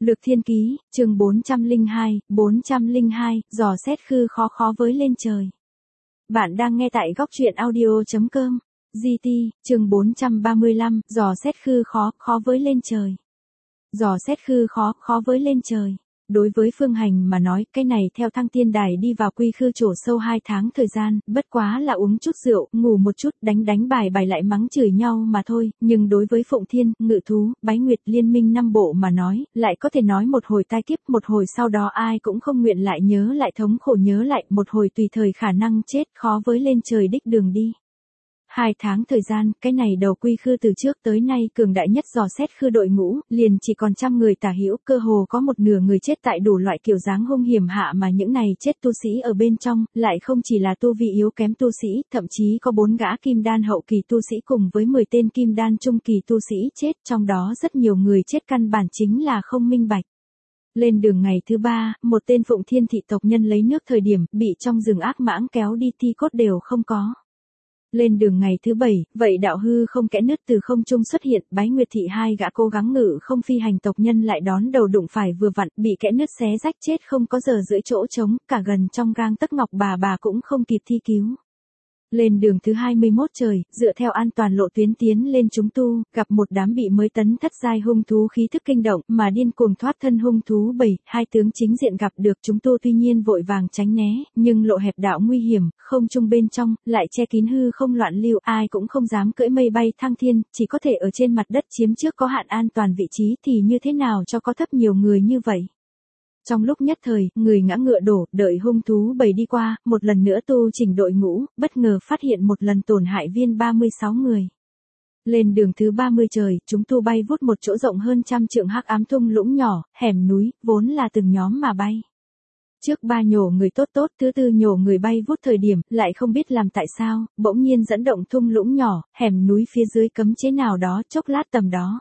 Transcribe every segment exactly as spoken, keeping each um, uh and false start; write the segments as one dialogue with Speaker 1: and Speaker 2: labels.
Speaker 1: Lược Thiên Ký, chương bốn trăm lẻ hai, bốn trăm lẻ hai, dò xét khư khó khó với lên trời. Bạn đang nghe tại góc truyện audio chấm com. giê tê, chương bốn trăm ba mươi lăm, dò xét khư khó, khó với lên trời. Dò xét khư khó, khó với lên trời. Đối với Phương Hành mà nói, cái này theo Thăng Tiên Đài đi vào quy khư trổ sâu hai tháng thời gian, bất quá là uống chút rượu, ngủ một chút, đánh đánh bài bài lại mắng chửi nhau mà thôi, nhưng đối với Phụng Thiên, Ngự Thú, Bái Nguyệt liên minh năm bộ mà nói, lại có thể nói một hồi tai kiếp, một hồi sau đó ai cũng không nguyện lại nhớ lại thống khổ nhớ lại, một hồi tùy thời khả năng chết khó với lên trời đích đường đi. Hai tháng thời gian, cái này đầu quy khư từ trước tới nay cường đại nhất dò xét khư đội ngũ, liền chỉ còn trăm người tả hữu, cơ hồ có một nửa người chết tại đủ loại kiểu dáng hung hiểm hạ mà những này chết tu sĩ ở bên trong, lại không chỉ là tu vi yếu kém tu sĩ, thậm chí có bốn gã kim đan hậu kỳ tu sĩ cùng với mười tên kim đan trung kỳ tu sĩ chết, trong đó rất nhiều người chết căn bản chính là không minh bạch. Lên đường ngày thứ ba, một tên Phụng Thiên thị tộc nhân lấy nước thời điểm, bị trong rừng ác mãng kéo đi thi cốt đều không có. Lên đường ngày thứ bảy, vậy đạo hư không kẽ nứt từ không trung xuất hiện, Bái Nguyệt thị hai gã cố gắng ngự không phi hành tộc nhân lại đón đầu đụng phải vừa vặn, bị kẽ nứt xé rách chết không có giờ rưỡi chỗ trống, cả gần trong gang tấc ngọc bà bà cũng không kịp thi cứu. Lên đường thứ hai mươi mốt trời, dựa theo an toàn lộ tuyến tiến lên chúng tu, gặp một đám bị mới tấn thất giai hung thú khí thức kinh động, mà điên cuồng thoát thân hung thú bảy, hai tướng chính diện gặp được chúng tu tuy nhiên vội vàng tránh né, nhưng lộ hẹp đạo nguy hiểm, không trung bên trong, lại che kín hư không loạn lưu, ai cũng không dám cưỡi mây bay thăng thiên, chỉ có thể ở trên mặt đất chiếm trước có hạn an toàn vị trí thì như thế nào cho có thấp nhiều người như vậy. Trong lúc nhất thời, người ngã ngựa đổ, đợi hung thú bầy đi qua, một lần nữa tu chỉnh đội ngũ, bất ngờ phát hiện một lần tổn hại viên ba mươi sáu người. Lên đường thứ ba mươi trời, chúng tu bay vút một chỗ rộng hơn trăm trượng hắc ám thung lũng nhỏ, hẻm núi, vốn là từng nhóm mà bay. Trước ba nhổ người tốt tốt, thứ tư nhổ người bay vút thời điểm, lại không biết làm tại sao, bỗng nhiên dẫn động thung lũng nhỏ, hẻm núi phía dưới cấm chế nào đó, chốc lát tầm đó.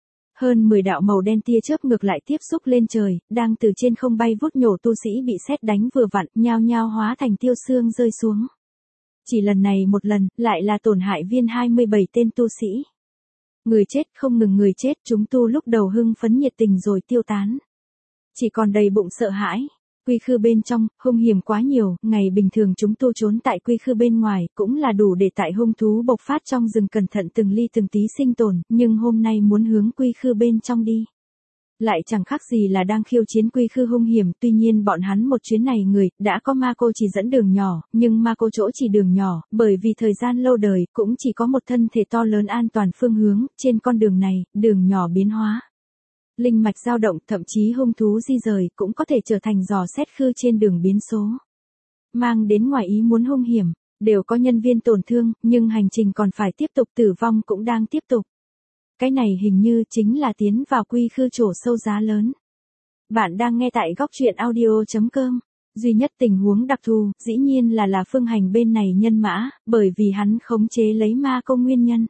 Speaker 1: Hơn mười đạo màu đen tia chớp ngược lại tiếp xúc lên trời, đang từ trên không bay vút nhổ tu sĩ bị sét đánh vừa vặn, nhao nhao hóa thành tiêu xương rơi xuống. Chỉ lần này một lần, lại là tổn hại viên hai mươi bảy tên tu sĩ. Người chết không ngừng người chết, chúng tu lúc đầu hưng phấn nhiệt tình rồi tiêu tán. Chỉ còn đầy bụng sợ hãi. Quy khư bên trong, hung hiểm quá nhiều, ngày bình thường chúng tu trốn tại quy khư bên ngoài, cũng là đủ để tại hung thú bộc phát trong rừng cẩn thận từng ly từng tí sinh tồn, nhưng hôm nay muốn hướng quy khư bên trong đi. Lại chẳng khác gì là đang khiêu chiến quy khư hung hiểm, tuy nhiên bọn hắn một chuyến này người, đã có ma cô chỉ dẫn đường nhỏ, nhưng ma cô chỗ chỉ đường nhỏ, bởi vì thời gian lâu đời, cũng chỉ có một thân thể to lớn an toàn phương hướng, trên con đường này, đường nhỏ biến hóa. Linh mạch dao động, thậm chí hung thú di rời, cũng có thể trở thành dò xét khư trên đường biến số. Mang đến ngoài ý muốn hung hiểm, đều có nhân viên tổn thương, nhưng hành trình còn phải tiếp tục, tử vong cũng đang tiếp tục. Cái này hình như chính là tiến vào quy khư trổ sâu giá lớn. Bạn đang nghe tại góc truyện audio chấm com. Duy nhất tình huống đặc thù, dĩ nhiên là là Phương Hành bên này nhân mã, bởi vì hắn khống chế lấy ma công nguyên nhân.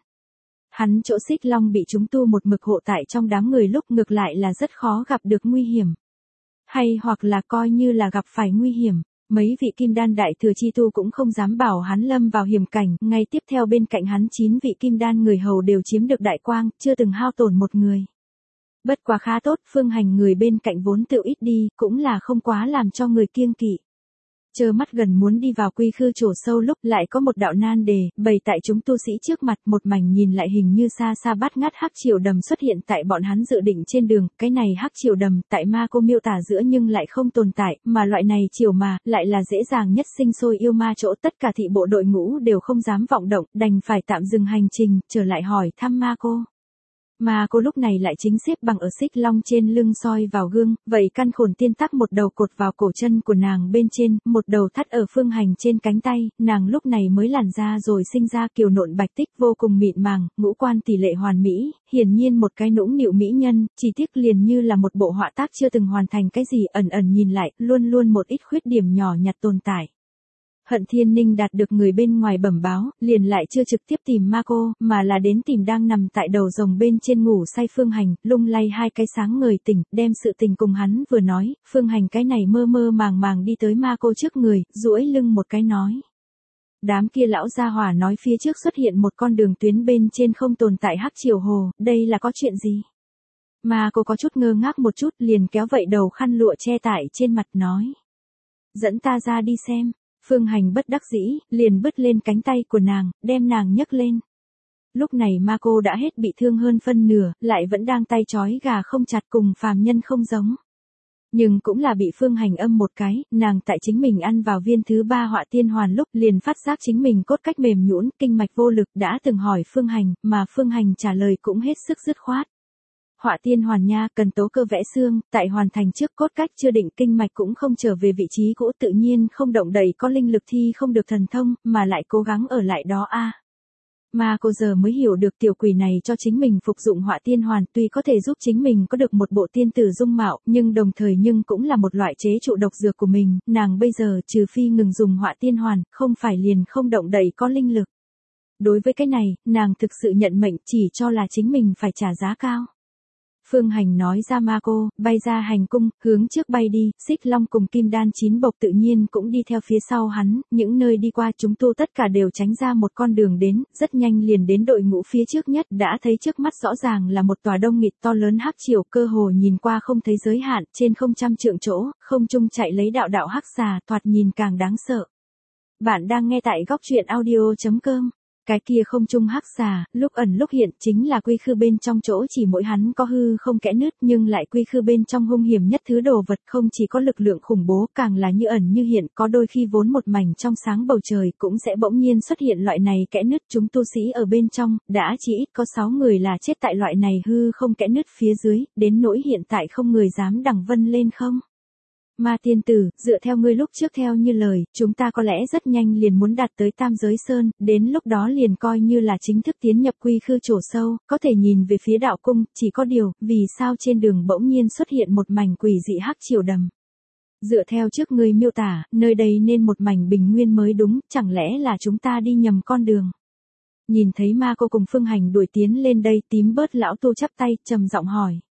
Speaker 1: Hắn chỗ Xích Long bị chúng tu một mực hộ tại trong đám người lúc ngược lại là rất khó gặp được nguy hiểm. Hay hoặc là coi như là gặp phải nguy hiểm, mấy vị kim đan đại thừa chi tu cũng không dám bảo hắn lâm vào hiểm cảnh, ngay tiếp theo bên cạnh hắn chín vị kim đan người hầu đều chiếm được đại quang, chưa từng hao tổn một người. Bất quá khá tốt, Phương Hành người bên cạnh vốn tự ít đi, cũng là không quá làm cho người kiêng kỵ. Chờ mắt gần muốn đi vào quy khư trổ sâu lúc lại có một đạo nan đề, bày tại chúng tu sĩ trước mặt, một mảnh nhìn lại hình như xa xa bát ngát hắc triều đầm xuất hiện tại bọn hắn dự định trên đường, cái này hắc triều đầm tại ma cô miêu tả giữa nhưng lại không tồn tại, mà loại này triều mà, lại là dễ dàng nhất sinh sôi yêu ma chỗ, tất cả thị bộ đội ngũ đều không dám vọng động, đành phải tạm dừng hành trình, trở lại hỏi thăm ma cô. Mà cô lúc này lại chính xếp bằng ở Xích Long trên lưng soi vào gương, vậy căn khổn tiên tắc một đầu cột vào cổ chân của nàng bên trên, một đầu thắt ở Phương Hành trên cánh tay, nàng lúc này mới làn ra rồi sinh ra kiều nộn bạch tích vô cùng mịn màng, ngũ quan tỷ lệ hoàn mỹ, hiển nhiên một cái nũng nịu mỹ nhân, chỉ tiếc liền như là một bộ họa tác chưa từng hoàn thành cái gì, ẩn ẩn nhìn lại, luôn luôn một ít khuyết điểm nhỏ nhặt tồn tại. Hận Thiên Ninh đạt được người bên ngoài bẩm báo, liền lại chưa trực tiếp tìm ma cô, mà là đến tìm đang nằm tại đầu rồng bên trên ngủ say Phương Hành, lung lay hai cái sáng ngời tỉnh, đem sự tình cùng hắn vừa nói, Phương Hành cái này mơ mơ màng màng đi tới ma cô trước người, duỗi lưng một cái nói. Đám kia lão gia hỏa nói phía trước xuất hiện một con đường tuyến bên trên không tồn tại hắc triều hồ, đây là có chuyện gì? Mà cô có chút ngơ ngác một chút liền kéo vậy đầu khăn lụa che tải trên mặt nói. Dẫn ta ra đi xem. Phương Hành bất đắc dĩ, liền bứt lên cánh tay của nàng, đem nàng nhấc lên. Lúc này ma cô đã hết bị thương hơn phân nửa, lại vẫn đang tay trói gà không chặt cùng phàm nhân không giống. Nhưng cũng là bị Phương Hành âm một cái, nàng tại chính mình ăn vào viên thứ ba họa tiên hoàn lúc liền phát giác chính mình cốt cách mềm nhũn, kinh mạch vô lực, đã từng hỏi Phương Hành, mà Phương Hành trả lời cũng hết sức dứt khoát. Họa tiên hoàn nha, cần tố cơ vẽ xương, tại hoàn thành trước cốt cách chưa định kinh mạch cũng không trở về vị trí cũ, tự nhiên không động đậy có linh lực thi không được thần thông, mà lại cố gắng ở lại đó a. À. Mà cô giờ mới hiểu được tiểu quỷ này cho chính mình phục dụng họa tiên hoàn tuy có thể giúp chính mình có được một bộ tiên tử dung mạo, nhưng đồng thời nhưng cũng là một loại chế trụ độc dược của mình, nàng bây giờ trừ phi ngừng dùng họa tiên hoàn, không phải liền không động đậy có linh lực. Đối với cái này, nàng thực sự nhận mệnh chỉ cho là chính mình phải trả giá cao. Phương Hành nói ra ma cô, bay ra hành cung, hướng trước bay đi, Xích Long cùng Kim Đan chín bộc tự nhiên cũng đi theo phía sau hắn, những nơi đi qua chúng tu tất cả đều tránh ra một con đường đến, rất nhanh liền đến đội ngũ phía trước nhất, đã thấy trước mắt rõ ràng là một tòa đông nghịt to lớn hắc triều, cơ hồ nhìn qua không thấy giới hạn, trên không trăm trượng chỗ, không trung chạy lấy đạo đạo hắc xà, thoạt nhìn càng đáng sợ. Bạn đang nghe tại góc truyện audio chấm com. Cái kia không trung hắc xà, lúc ẩn lúc hiện chính là quy khư bên trong chỗ chỉ mỗi hắn có hư không kẽ nứt nhưng lại quy khư bên trong hung hiểm nhất thứ đồ vật không chỉ có lực lượng khủng bố càng là như ẩn như hiện có đôi khi vốn một mảnh trong sáng bầu trời cũng sẽ bỗng nhiên xuất hiện loại này kẽ nứt chúng tu sĩ ở bên trong, đã chỉ ít có sáu người là chết tại loại này hư không kẽ nứt phía dưới, đến nỗi hiện tại không người dám đằng vân lên không. Ma tiên tử, dựa theo ngươi lúc trước theo như lời, chúng ta có lẽ rất nhanh liền muốn đạt tới Tam Giới Sơn, đến lúc đó liền coi như là chính thức tiến nhập quy khư chỗ sâu, có thể nhìn về phía đạo cung, chỉ có điều, vì sao trên đường bỗng nhiên xuất hiện một mảnh quỷ dị hắc triều đầm. Dựa theo trước ngươi miêu tả, nơi đây nên một mảnh bình nguyên mới đúng, chẳng lẽ là chúng ta đi nhầm con đường. Nhìn thấy ma cô cùng Phương Hành đuổi tiến lên đây, tím bớt lão tu chắp tay, trầm giọng hỏi.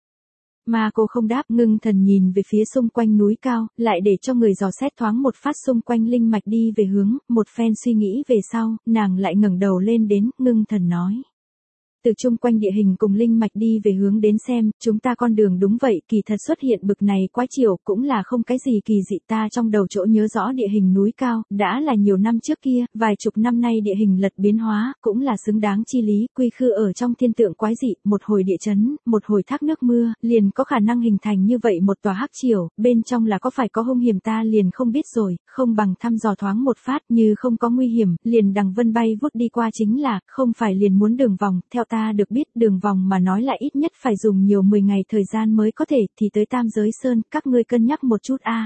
Speaker 1: Mà cô không đáp, ngưng thần nhìn về phía xung quanh núi cao, lại để cho người dò xét thoáng một phát xung quanh linh mạch đi về hướng, một phen suy nghĩ về sau, nàng lại ngẩng đầu lên đến, ngưng thần nói. Từ chung quanh địa hình cùng linh mạch đi về hướng đến xem, chúng ta con đường đúng vậy, kỳ thật xuất hiện bực này quá chiều, cũng là không cái gì kỳ dị ta trong đầu chỗ nhớ rõ địa hình núi cao, đã là nhiều năm trước kia, vài chục năm nay địa hình lật biến hóa, cũng là xứng đáng chi lý, quy khư ở trong thiên tượng quái dị, một hồi địa chấn, một hồi thác nước mưa, liền có khả năng hình thành như vậy một tòa hắc triều, bên trong là có phải có hung hiểm ta liền không biết rồi, không bằng thăm dò thoáng một phát như không có nguy hiểm, liền đằng vân bay vút đi qua chính là, không phải liền muốn đường vòng, theo ta được biết đường vòng mà nói là ít nhất phải dùng nhiều mười ngày thời gian mới có thể, thì tới Tam Giới Sơn, các ngươi cân nhắc một chút a. À.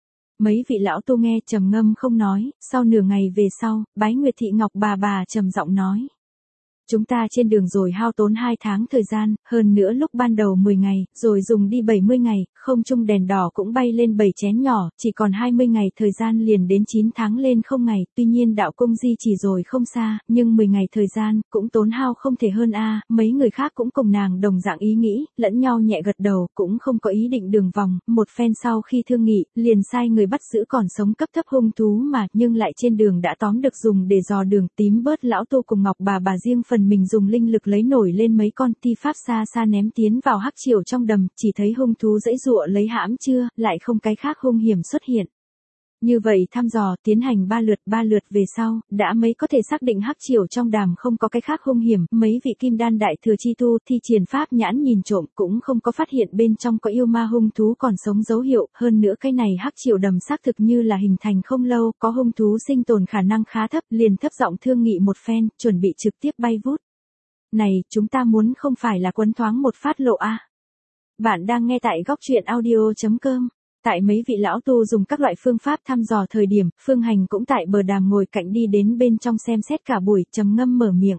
Speaker 1: Mấy vị lão tu nghe trầm ngâm không nói, sau nửa ngày về sau, Bái Nguyệt Thị Ngọc bà bà trầm giọng nói. Chúng ta trên đường rồi hao tốn hai tháng thời gian, hơn nữa lúc ban đầu mười ngày, rồi dùng đi bảy mươi ngày, không trung đèn đỏ cũng bay lên bảy chén nhỏ, chỉ còn hai mươi ngày thời gian liền đến chín tháng lên không ngày, tuy nhiên đạo cung di chỉ rồi không xa, nhưng mười ngày thời gian, cũng tốn hao không thể hơn a. À. Mấy người khác cũng cùng nàng đồng dạng ý nghĩ, lẫn nhau nhẹ gật đầu, cũng không có ý định đường vòng, một phen sau khi thương nghị, liền sai người bắt giữ còn sống cấp thấp hung thú mà, nhưng lại trên đường đã tóm được dùng để dò đường tím bớt lão tu cùng Ngọc bà bà riêng phần mình dùng linh lực lấy nổi lên mấy con ti pháp xa xa ném tiến vào hắc triều trong đầm, chỉ thấy hung thú dãy dụa lấy hãm chưa, lại không cái khác hung hiểm xuất hiện. Như vậy thăm dò tiến hành ba lượt ba lượt về sau, đã mấy có thể xác định hắc triều trong đàm không có cái khác hung hiểm, mấy vị kim đan đại thừa chi tu thi triển pháp nhãn nhìn trộm cũng không có phát hiện bên trong có yêu ma hung thú còn sống dấu hiệu, hơn nữa cái này hắc triều đầm xác thực như là hình thành không lâu, có hung thú sinh tồn khả năng khá thấp, liền thấp giọng thương nghị một phen, chuẩn bị trực tiếp bay vút. Này, chúng ta muốn không phải là quấn thoáng một phát lộ a. À. Bạn đang nghe tại góc truyện audio chấm com. Tại mấy vị lão tu dùng các loại phương pháp thăm dò thời điểm, Phương Hành cũng tại bờ đàm ngồi cạnh đi đến bên trong xem xét cả buổi, trầm ngâm mở miệng.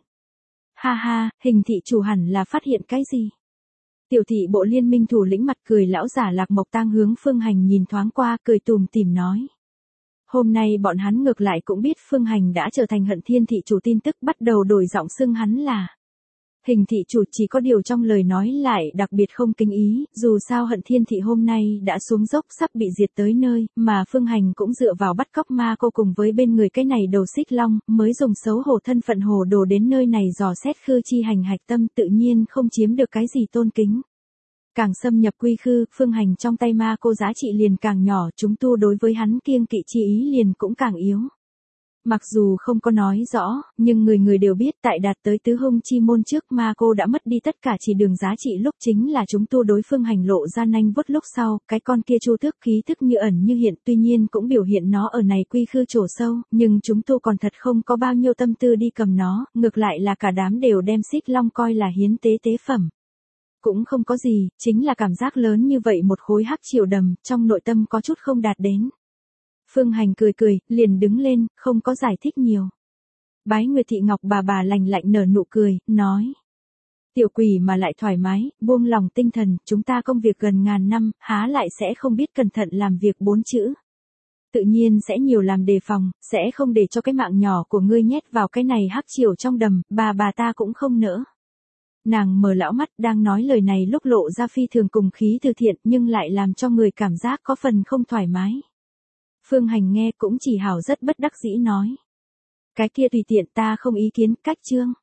Speaker 1: Ha ha, hình thị chủ hẳn là phát hiện cái gì? Tiểu thị bộ liên minh thủ lĩnh mặt cười lão giả Lạc Mộc Tang hướng Phương Hành nhìn thoáng qua, cười tùm tìm nói. Hôm nay bọn hắn ngược lại cũng biết Phương Hành đã trở thành Hận Thiên thị chủ, tin tức bắt đầu đổi giọng xưng hắn là Hình thị chủ, chỉ có điều trong lời nói lại đặc biệt không kính ý, dù sao Hận Thiên thị hôm nay đã xuống dốc sắp bị diệt tới nơi, mà Phương Hành cũng dựa vào bắt cóc ma cô cùng với bên người cái này đầu Xích Long, mới dùng xấu hổ thân phận hồ đồ đến nơi này dò xét khư chi hành hạch tâm, tự nhiên không chiếm được cái gì tôn kính. Càng xâm nhập quy khư, phương hành trong tay ma cô giá trị liền càng nhỏ, chúng tu đối với hắn kiêng kỵ chi ý liền cũng càng yếu. Mặc dù không có nói rõ, nhưng người người đều biết tại đạt tới tứ hung chi môn trước ma cô đã mất đi tất cả chỉ đường giá trị lúc chính là chúng tu đối phương hành lộ ra nanh vuốt lúc sau, cái con kia chu tước khí thức như ẩn như hiện tuy nhiên cũng biểu hiện nó ở này quy khư chỗ sâu, nhưng chúng tu còn thật không có bao nhiêu tâm tư đi cầm nó, ngược lại là cả đám đều đem xích long coi là hiến tế tế phẩm. Cũng không có gì, chính là cảm giác lớn như vậy một khối hắc triều đầm, trong nội tâm có chút không đạt đến. Phương Hành cười cười, liền đứng lên, không có giải thích nhiều. Bái Nguyệt Thị Ngọc bà bà lành lạnh nở nụ cười, nói. Tiểu quỷ mà lại thoải mái, buông lòng tinh thần, chúng ta công việc gần ngàn năm, há lại sẽ không biết cẩn thận làm việc bốn chữ. Tự nhiên sẽ nhiều làm đề phòng, sẽ không để cho cái mạng nhỏ của ngươi nhét vào cái này hắc triều trong đầm, bà bà ta cũng không nỡ. Nàng mở lão mắt đang nói lời này lúc lộ ra phi thường cùng khí từ thiện nhưng lại làm cho người cảm giác có phần không thoải mái. Phương Hành nghe cũng chỉ hảo rất bất đắc dĩ nói. Cái kia tùy tiện ta không ý kiến, cách chương.